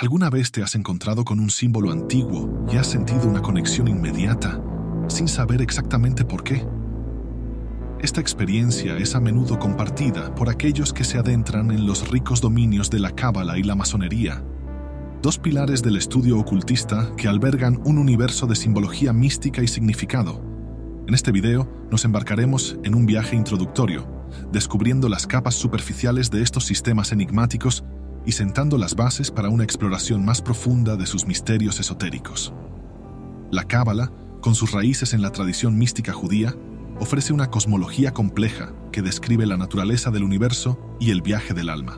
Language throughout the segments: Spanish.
¿Alguna vez te has encontrado con un símbolo antiguo y has sentido una conexión inmediata, sin saber exactamente por qué? Esta experiencia es a menudo compartida por aquellos que se adentran en los ricos dominios de la cábala y la masonería, dos pilares del estudio ocultista que albergan un universo de simbología mística y significado. En este video nos embarcaremos en un viaje introductorio, descubriendo las capas superficiales de estos sistemas enigmáticos y sentando las bases para una exploración más profunda de sus misterios esotéricos. La cábala, con sus raíces en la tradición mística judía, ofrece una cosmología compleja que describe la naturaleza del universo y el viaje del alma.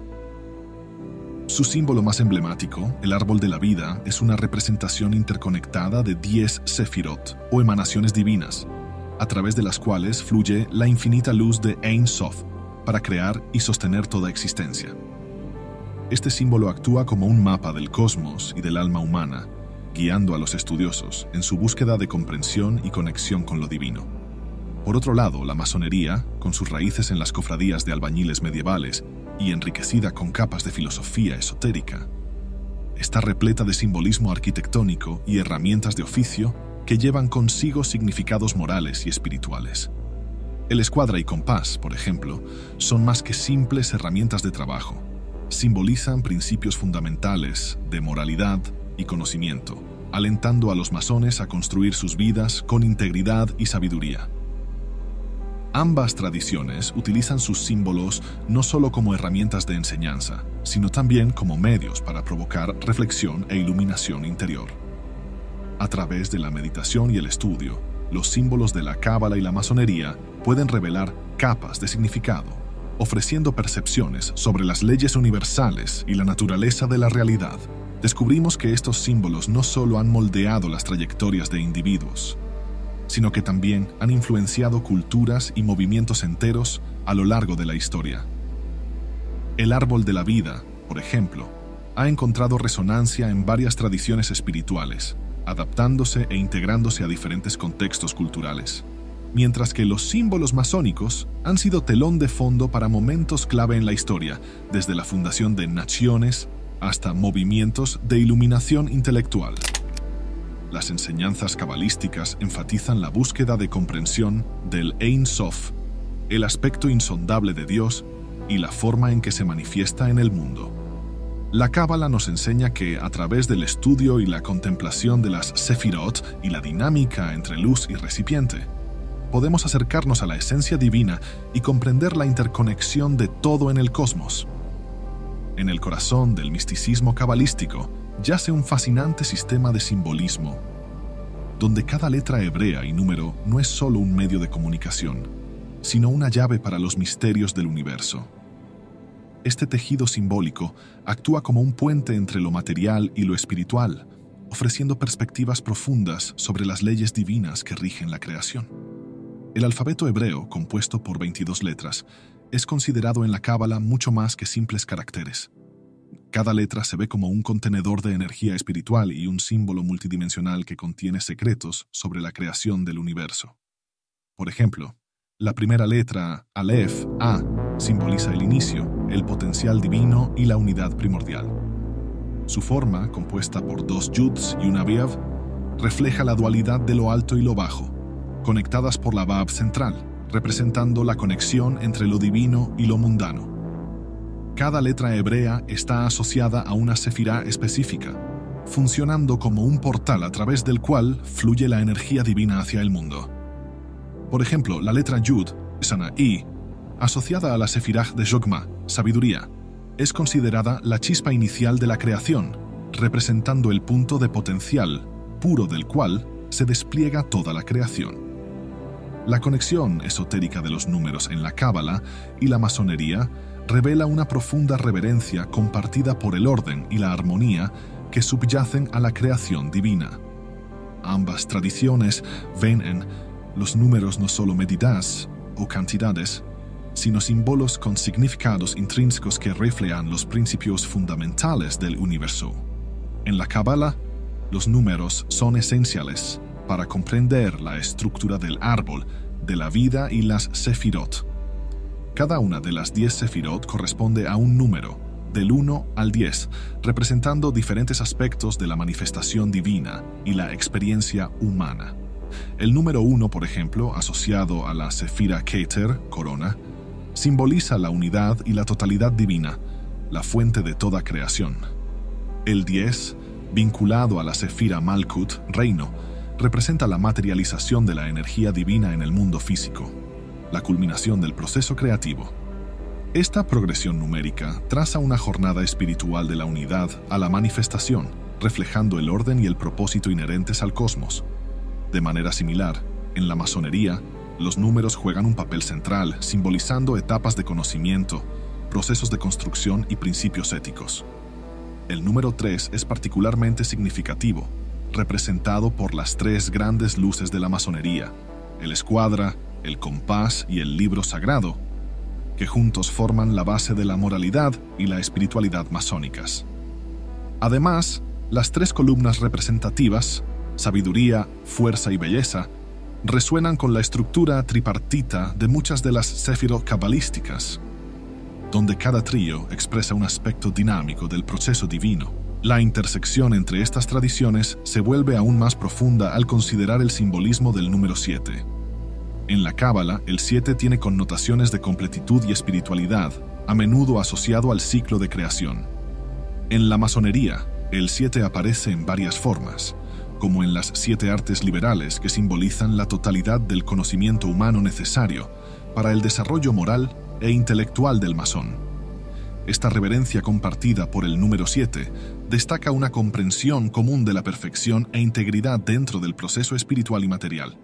Su símbolo más emblemático, el árbol de la vida, es una representación interconectada de 10 sefirot, o emanaciones divinas, a través de las cuales fluye la infinita luz de Ein Sof para crear y sostener toda existencia. Este símbolo actúa como un mapa del cosmos y del alma humana, guiando a los estudiosos en su búsqueda de comprensión y conexión con lo divino. Por otro lado, la masonería, con sus raíces en las cofradías de albañiles medievales y enriquecida con capas de filosofía esotérica, está repleta de simbolismo arquitectónico y herramientas de oficio que llevan consigo significados morales y espirituales. El escuadra y compás, por ejemplo, son más que simples herramientas de trabajo. Simbolizan principios fundamentales de moralidad y conocimiento, alentando a los masones a construir sus vidas con integridad y sabiduría. Ambas tradiciones utilizan sus símbolos no solo como herramientas de enseñanza, sino también como medios para provocar reflexión e iluminación interior. A través de la meditación y el estudio, los símbolos de la cábala y la masonería pueden revelar capas de significado, ofreciendo percepciones sobre las leyes universales y la naturaleza de la realidad. Descubrimos que estos símbolos no solo han moldeado las trayectorias de individuos, sino que también han influenciado culturas y movimientos enteros a lo largo de la historia. El árbol de la vida, por ejemplo, ha encontrado resonancia en varias tradiciones espirituales, adaptándose e integrándose a diferentes contextos culturales, mientras que los símbolos masónicos han sido telón de fondo para momentos clave en la historia, desde la fundación de naciones hasta movimientos de iluminación intelectual. Las enseñanzas cabalísticas enfatizan la búsqueda de comprensión del Ein Sof, el aspecto insondable de Dios y la forma en que se manifiesta en el mundo. La cábala nos enseña que, a través del estudio y la contemplación de las sefirot y la dinámica entre luz y recipiente, podemos acercarnos a la esencia divina y comprender la interconexión de todo en el cosmos. En el corazón del misticismo cabalístico yace un fascinante sistema de simbolismo, donde cada letra hebrea y número no es solo un medio de comunicación, sino una llave para los misterios del universo. Este tejido simbólico actúa como un puente entre lo material y lo espiritual, ofreciendo perspectivas profundas sobre las leyes divinas que rigen la creación. El alfabeto hebreo, compuesto por 22 letras, es considerado en la cábala mucho más que simples caracteres. Cada letra se ve como un contenedor de energía espiritual y un símbolo multidimensional que contiene secretos sobre la creación del universo. Por ejemplo, la primera letra, Aleph, A, simboliza el inicio, el potencial divino y la unidad primordial. Su forma, compuesta por 2 yuds y una vav, refleja la dualidad de lo alto y lo bajo, conectadas por la vav central, representando la conexión entre lo divino y lo mundano. Cada letra hebrea está asociada a una sefirá específica, funcionando como un portal a través del cual fluye la energía divina hacia el mundo. Por ejemplo, la letra Yud, Sana'i, asociada a la sefirá de Jogma, sabiduría, es considerada la chispa inicial de la creación, representando el punto de potencial puro del cual se despliega toda la creación. La conexión esotérica de los números en la cábala y la masonería revela una profunda reverencia compartida por el orden y la armonía que subyacen a la creación divina. Ambas tradiciones ven en los números no solo medidas o cantidades, sino símbolos con significados intrínsecos que reflejan los principios fundamentales del universo. En la cábala, los números son esenciales para comprender la estructura del árbol de la vida y las sefirot. Cada una de las 10 sefirot corresponde a un número, del 1 al 10, representando diferentes aspectos de la manifestación divina y la experiencia humana. El número 1, por ejemplo, asociado a la Sefira Keter, corona, simboliza la unidad y la totalidad divina, la fuente de toda creación. El 10, vinculado a la Sefira Malkut, reino, representa la materialización de la energía divina en el mundo físico, la culminación del proceso creativo. Esta progresión numérica traza una jornada espiritual de la unidad a la manifestación, reflejando el orden y el propósito inherentes al cosmos. De manera similar, en la masonería, los números juegan un papel central, simbolizando etapas de conocimiento, procesos de construcción y principios éticos. El número 3 es particularmente significativo, representado por las 3 grandes luces de la masonería, el escuadra, el compás y el libro sagrado, que juntos forman la base de la moralidad y la espiritualidad masónicas. Además, las 3 columnas representativas, sabiduría, fuerza y belleza, resuenan con la estructura tripartita de muchas de las sefirot cabalísticas, donde cada trío expresa un aspecto dinámico del proceso divino. La intersección entre estas tradiciones se vuelve aún más profunda al considerar el simbolismo del número 7. En la Cábala, el 7 tiene connotaciones de completitud y espiritualidad, a menudo asociado al ciclo de creación. En la masonería, el 7 aparece en varias formas, como en las 7 artes liberales que simbolizan la totalidad del conocimiento humano necesario para el desarrollo moral e intelectual del masón. Esta reverencia compartida por el número 7 destaca una comprensión común de la perfección e integridad dentro del proceso espiritual y material.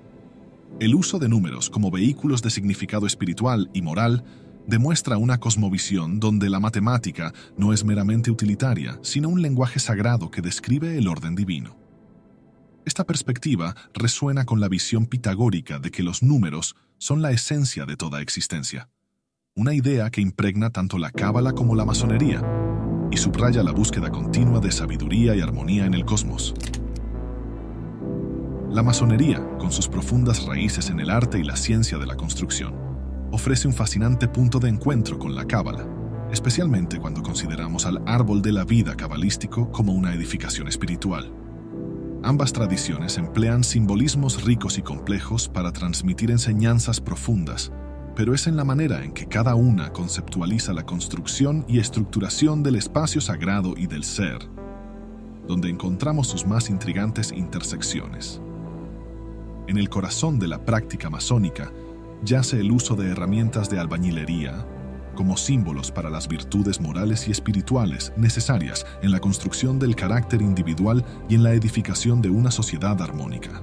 El uso de números como vehículos de significado espiritual y moral demuestra una cosmovisión donde la matemática no es meramente utilitaria, sino un lenguaje sagrado que describe el orden divino. Esta perspectiva resuena con la visión pitagórica de que los números son la esencia de toda existencia, una idea que impregna tanto la Cábala como la masonería y subraya la búsqueda continua de sabiduría y armonía en el cosmos. La masonería, con sus profundas raíces en el arte y la ciencia de la construcción, ofrece un fascinante punto de encuentro con la Cábala, especialmente cuando consideramos al árbol de la vida cabalístico como una edificación espiritual. Ambas tradiciones emplean simbolismos ricos y complejos para transmitir enseñanzas profundas, pero es en la manera en que cada una conceptualiza la construcción y estructuración del espacio sagrado y del ser, donde encontramos sus más intrigantes intersecciones. En el corazón de la práctica masónica yace el uso de herramientas de albañilería como símbolos para las virtudes morales y espirituales necesarias en la construcción del carácter individual y en la edificación de una sociedad armónica.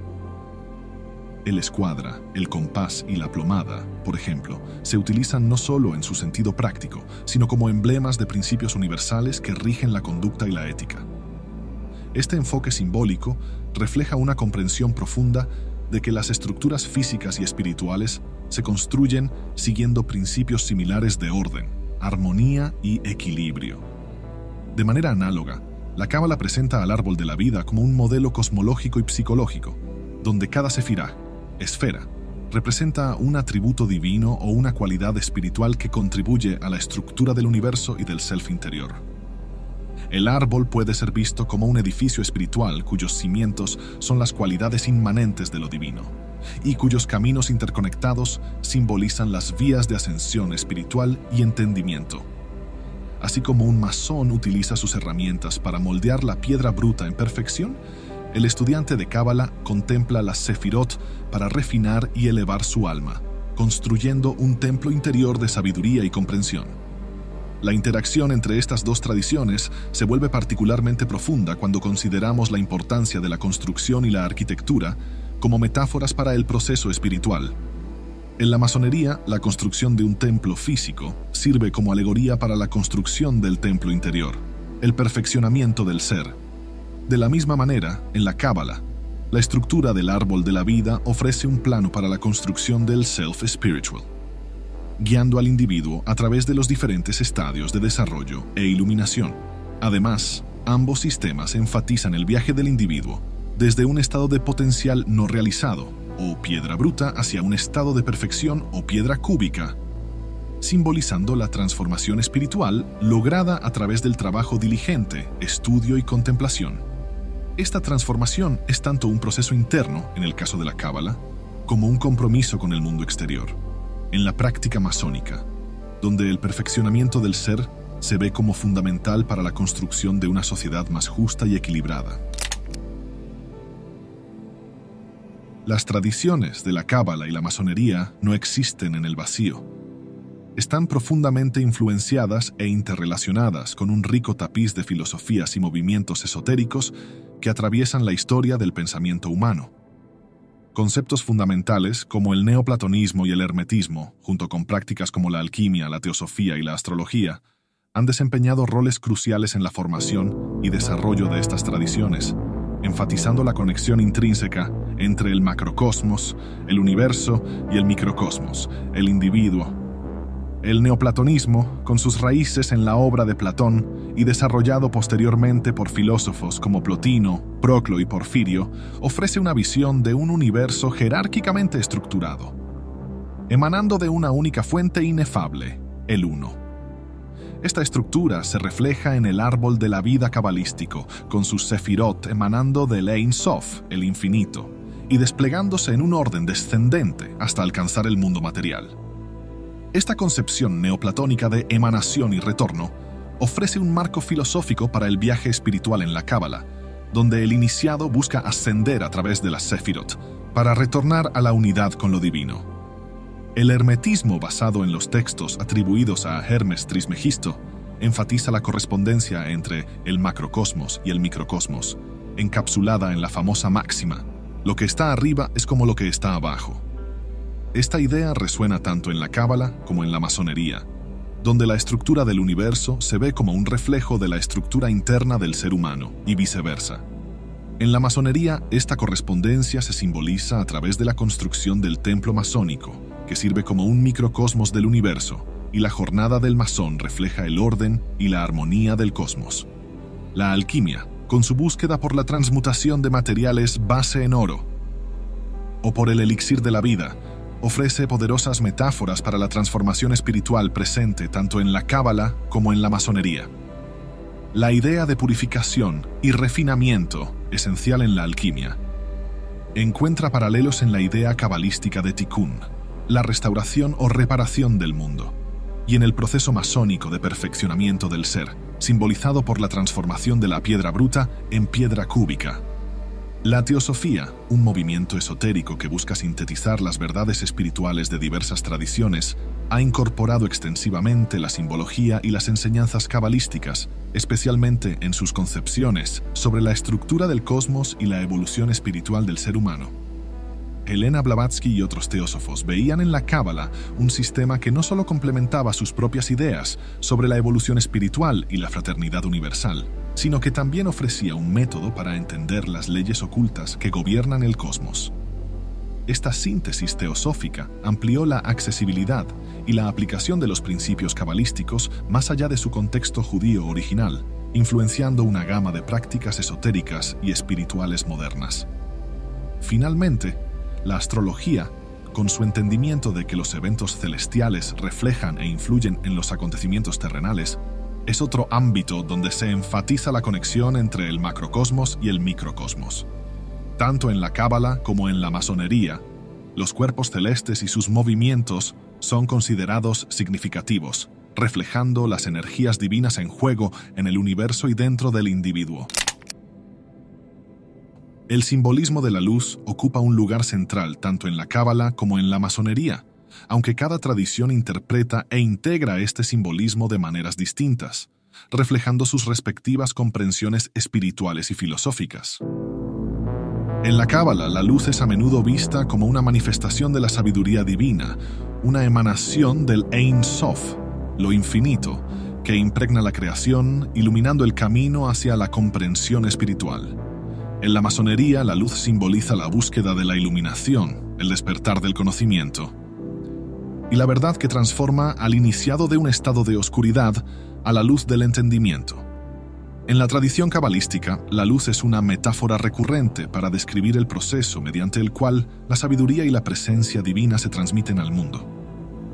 El escuadra, el compás y la plomada, por ejemplo, se utilizan no solo en su sentido práctico, sino como emblemas de principios universales que rigen la conducta y la ética. Este enfoque simbólico refleja una comprensión profunda de que las estructuras físicas y espirituales se construyen siguiendo principios similares de orden, armonía y equilibrio. De manera análoga, la Cábala presenta al árbol de la vida como un modelo cosmológico y psicológico, donde cada sefirá, esfera, representa un atributo divino o una cualidad espiritual que contribuye a la estructura del universo y del self interior. El árbol puede ser visto como un edificio espiritual cuyos cimientos son las cualidades inmanentes de lo divino, y cuyos caminos interconectados simbolizan las vías de ascensión espiritual y entendimiento. Así como un masón utiliza sus herramientas para moldear la piedra bruta en perfección, el estudiante de Cábala contempla las sefirot para refinar y elevar su alma, construyendo un templo interior de sabiduría y comprensión. La interacción entre estas dos tradiciones se vuelve particularmente profunda cuando consideramos la importancia de la construcción y la arquitectura como metáforas para el proceso espiritual. En la masonería, la construcción de un templo físico sirve como alegoría para la construcción del templo interior, el perfeccionamiento del ser. De la misma manera, en la Cábala, la estructura del árbol de la vida ofrece un plano para la construcción del self spiritual, guiando al individuo a través de los diferentes estadios de desarrollo e iluminación. Además, ambos sistemas enfatizan el viaje del individuo desde un estado de potencial no realizado, o piedra bruta, hacia un estado de perfección o piedra cúbica, simbolizando la transformación espiritual lograda a través del trabajo diligente, estudio y contemplación. Esta transformación es tanto un proceso interno, en el caso de la Cábala, como un compromiso con el mundo exterior, en la práctica masónica, donde el perfeccionamiento del ser se ve como fundamental para la construcción de una sociedad más justa y equilibrada. Las tradiciones de la Cábala y la masonería no existen en el vacío. Están profundamente influenciadas e interrelacionadas con un rico tapiz de filosofías y movimientos esotéricos que atraviesan la historia del pensamiento humano. Conceptos fundamentales como el neoplatonismo y el hermetismo, junto con prácticas como la alquimia, la teosofía y la astrología, han desempeñado roles cruciales en la formación y desarrollo de estas tradiciones, enfatizando la conexión intrínseca entre el macrocosmos, el universo y el microcosmos, el individuo. El neoplatonismo, con sus raíces en la obra de Platón y desarrollado posteriormente por filósofos como Plotino, Proclo y Porfirio, ofrece una visión de un universo jerárquicamente estructurado, emanando de una única fuente inefable, el Uno. Esta estructura se refleja en el árbol de la vida cabalístico, con sus sefirot emanando del Ein Sof, el infinito, y desplegándose en un orden descendente hasta alcanzar el mundo material. Esta concepción neoplatónica de emanación y retorno ofrece un marco filosófico para el viaje espiritual en la Cábala, donde el iniciado busca ascender a través de las sefirot para retornar a la unidad con lo divino. El hermetismo, basado en los textos atribuidos a Hermes Trismegisto, enfatiza la correspondencia entre el macrocosmos y el microcosmos, encapsulada en la famosa máxima: lo que está arriba es como lo que está abajo. Esta idea resuena tanto en la Cábala como en la masonería, donde la estructura del universo se ve como un reflejo de la estructura interna del ser humano, y viceversa. En la masonería, esta correspondencia se simboliza a través de la construcción del templo masónico, que sirve como un microcosmos del universo, y la jornada del masón refleja el orden y la armonía del cosmos. La alquimia, con su búsqueda por la transmutación de materiales base en oro, o por el elixir de la vida, ofrece poderosas metáforas para la transformación espiritual presente tanto en la Cábala como en la masonería. La idea de purificación y refinamiento, esencial en la alquimia, encuentra paralelos en la idea cabalística de Tikkun, la restauración o reparación del mundo, y en el proceso masónico de perfeccionamiento del ser, simbolizado por la transformación de la piedra bruta en piedra cúbica. La teosofía, un movimiento esotérico que busca sintetizar las verdades espirituales de diversas tradiciones, ha incorporado extensivamente la simbología y las enseñanzas cabalísticas, especialmente en sus concepciones sobre la estructura del cosmos y la evolución espiritual del ser humano. Helena Blavatsky y otros teósofos veían en la Cábala un sistema que no solo complementaba sus propias ideas sobre la evolución espiritual y la fraternidad universal, sino que también ofrecía un método para entender las leyes ocultas que gobiernan el cosmos. Esta síntesis teosófica amplió la accesibilidad y la aplicación de los principios cabalísticos más allá de su contexto judío original, influenciando una gama de prácticas esotéricas y espirituales modernas. Finalmente, la astrología, con su entendimiento de que los eventos celestiales reflejan e influyen en los acontecimientos terrenales, es otro ámbito donde se enfatiza la conexión entre el macrocosmos y el microcosmos. Tanto en la Cábala como en la masonería, los cuerpos celestes y sus movimientos son considerados significativos, reflejando las energías divinas en juego en el universo y dentro del individuo. El simbolismo de la luz ocupa un lugar central tanto en la Cábala como en la masonería, aunque cada tradición interpreta e integra este simbolismo de maneras distintas, reflejando sus respectivas comprensiones espirituales y filosóficas. En la Cábala, la luz es a menudo vista como una manifestación de la sabiduría divina, una emanación del Ein Sof, lo infinito, que impregna la creación, iluminando el camino hacia la comprensión espiritual. En la masonería, la luz simboliza la búsqueda de la iluminación, el despertar del conocimiento, y la verdad que transforma al iniciado de un estado de oscuridad a la luz del entendimiento. En la tradición cabalística, la luz es una metáfora recurrente para describir el proceso mediante el cual la sabiduría y la presencia divina se transmiten al mundo.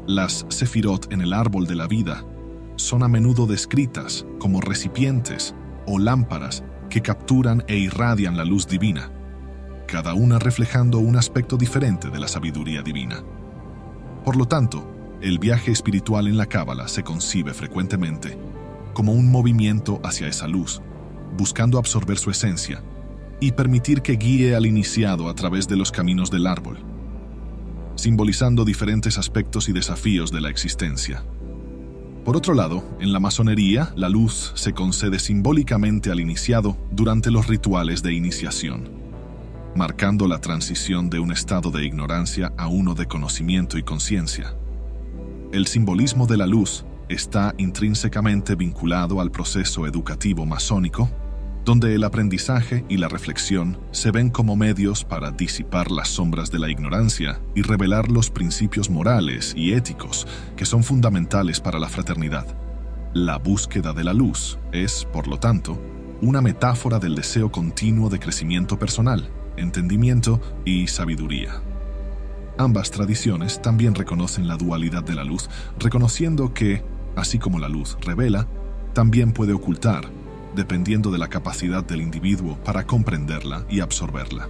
Las sefirot en el árbol de la vida son a menudo descritas como recipientes o lámparas que capturan e irradian la luz divina, cada una reflejando un aspecto diferente de la sabiduría divina. Por lo tanto, el viaje espiritual en la Cábala se concibe frecuentemente como un movimiento hacia esa luz, buscando absorber su esencia y permitir que guíe al iniciado a través de los caminos del árbol, simbolizando diferentes aspectos y desafíos de la existencia. Por otro lado, en la masonería, la luz se concede simbólicamente al iniciado durante los rituales de iniciación, marcando la transición de un estado de ignorancia a uno de conocimiento y conciencia. El simbolismo de la luz está intrínsecamente vinculado al proceso educativo masónico, donde el aprendizaje y la reflexión se ven como medios para disipar las sombras de la ignorancia y revelar los principios morales y éticos que son fundamentales para la fraternidad. La búsqueda de la luz es, por lo tanto, una metáfora del deseo continuo de crecimiento personal, entendimiento y sabiduría. Ambas tradiciones también reconocen la dualidad de la luz, reconociendo que, así como la luz revela, también puede ocultar, dependiendo de la capacidad del individuo para comprenderla y absorberla.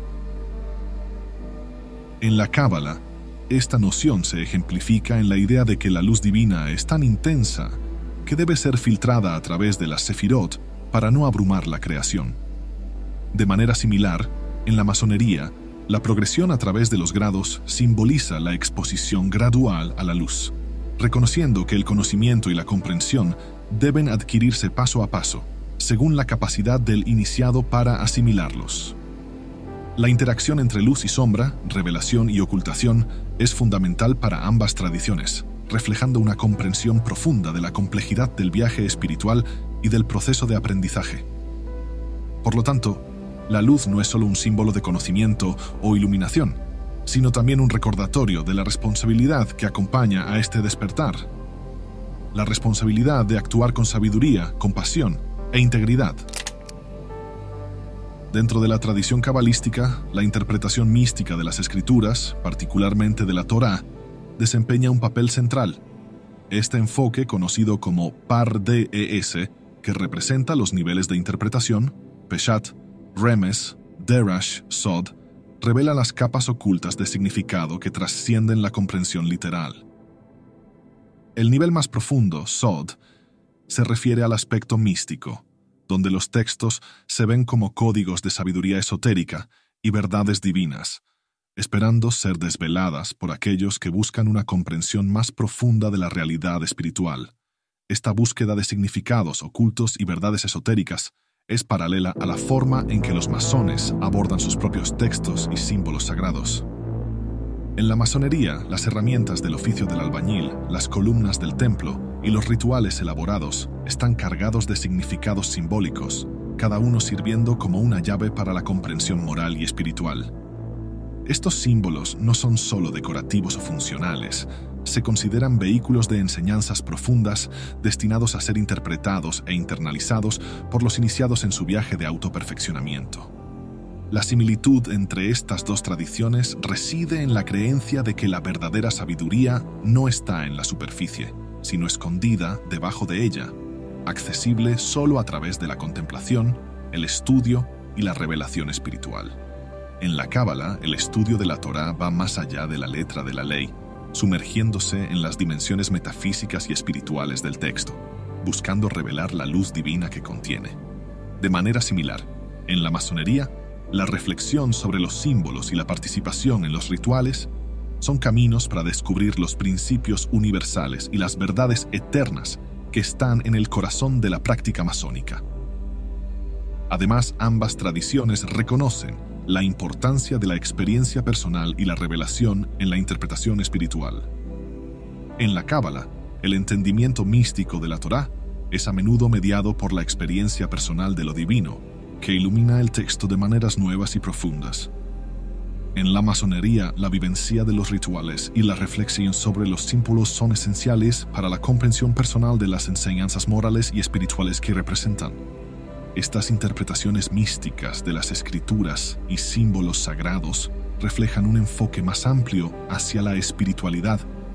En la Cábala, esta noción se ejemplifica en la idea de que la luz divina es tan intensa que debe ser filtrada a través de las sefirot para no abrumar la creación. De manera similar, en la masonería, la progresión a través de los grados simboliza la exposición gradual a la luz, reconociendo que el conocimiento y la comprensión deben adquirirse paso a paso, según la capacidad del iniciado para asimilarlos. La interacción entre luz y sombra, revelación y ocultación es fundamental para ambas tradiciones, reflejando una comprensión profunda de la complejidad del viaje espiritual y del proceso de aprendizaje. Por lo tanto, la luz no es solo un símbolo de conocimiento o iluminación, sino también un recordatorio de la responsabilidad que acompaña a este despertar. La responsabilidad de actuar con sabiduría, compasión e integridad. Dentro de la tradición cabalística, la interpretación mística de las escrituras, particularmente de la Torá, desempeña un papel central. Este enfoque, conocido como Par-DES, que representa los niveles de interpretación, Peshat, Remes, Derash, Sod, revela las capas ocultas de significado que trascienden la comprensión literal. El nivel más profundo, Sod, se refiere al aspecto místico, donde los textos se ven como códigos de sabiduría esotérica y verdades divinas, esperando ser desveladas por aquellos que buscan una comprensión más profunda de la realidad espiritual. Esta búsqueda de significados ocultos y verdades esotéricas es paralela a la forma en que los masones abordan sus propios textos y símbolos sagrados. En la masonería, las herramientas del oficio del albañil, las columnas del templo y los rituales elaborados están cargados de significados simbólicos, cada uno sirviendo como una llave para la comprensión moral y espiritual. Estos símbolos no son solo decorativos o funcionales, se consideran vehículos de enseñanzas profundas destinados a ser interpretados e internalizados por los iniciados en su viaje de autoperfeccionamiento. La similitud entre estas dos tradiciones reside en la creencia de que la verdadera sabiduría no está en la superficie, sino escondida debajo de ella, accesible solo a través de la contemplación, el estudio y la revelación espiritual. En la Cábala, el estudio de la Torá va más allá de la letra de la ley, sumergiéndose en las dimensiones metafísicas y espirituales del texto, buscando revelar la luz divina que contiene. De manera similar, en la masonería, la reflexión sobre los símbolos y la participación en los rituales son caminos para descubrir los principios universales y las verdades eternas que están en el corazón de la práctica masónica. Además, ambas tradiciones reconocen la importancia de la experiencia personal y la revelación en la interpretación espiritual. En la Cábala, el entendimiento místico de la Torá es a menudo mediado por la experiencia personal de lo divino, que ilumina el texto de maneras nuevas y profundas. En la masonería, la vivencia de los rituales y la reflexión sobre los símbolos son esenciales para la comprensión personal de las enseñanzas morales y espirituales que representan. Estas interpretaciones místicas de las escrituras y símbolos sagrados reflejan un enfoque más amplio hacia la espiritualidad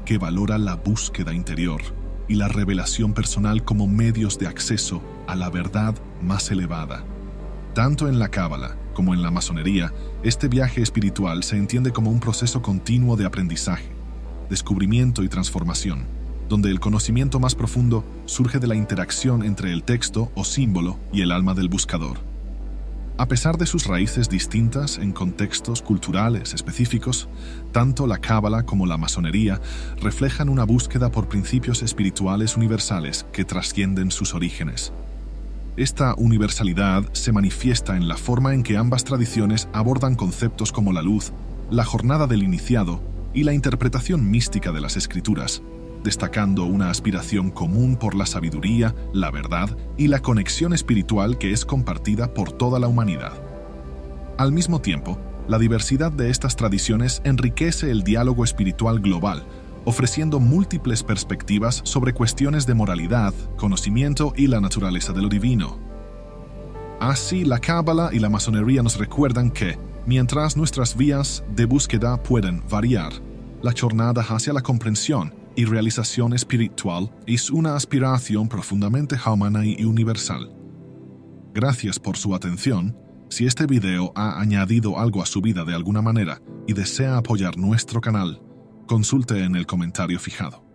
que valora la búsqueda interior y la revelación personal como medios de acceso a la verdad más elevada. Tanto en la Cábala como en la masonería, este viaje espiritual se entiende como un proceso continuo de aprendizaje, descubrimiento y transformación, donde el conocimiento más profundo surge de la interacción entre el texto o símbolo y el alma del buscador. A pesar de sus raíces distintas en contextos culturales específicos, tanto la Cábala como la masonería reflejan una búsqueda por principios espirituales universales que trascienden sus orígenes. Esta universalidad se manifiesta en la forma en que ambas tradiciones abordan conceptos como la luz, la jornada del iniciado y la interpretación mística de las escrituras, destacando una aspiración común por la sabiduría, la verdad y la conexión espiritual que es compartida por toda la humanidad. Al mismo tiempo, la diversidad de estas tradiciones enriquece el diálogo espiritual global, ofreciendo múltiples perspectivas sobre cuestiones de moralidad, conocimiento y la naturaleza de lo divino. Así, la Cábala y la masonería nos recuerdan que, mientras nuestras vías de búsqueda pueden variar, la jornada hacia la comprensión y realización espiritual es una aspiración profundamente humana y universal. Gracias por su atención. Si este video ha añadido algo a su vida de alguna manera y desea apoyar nuestro canal, consulte en el comentario fijado.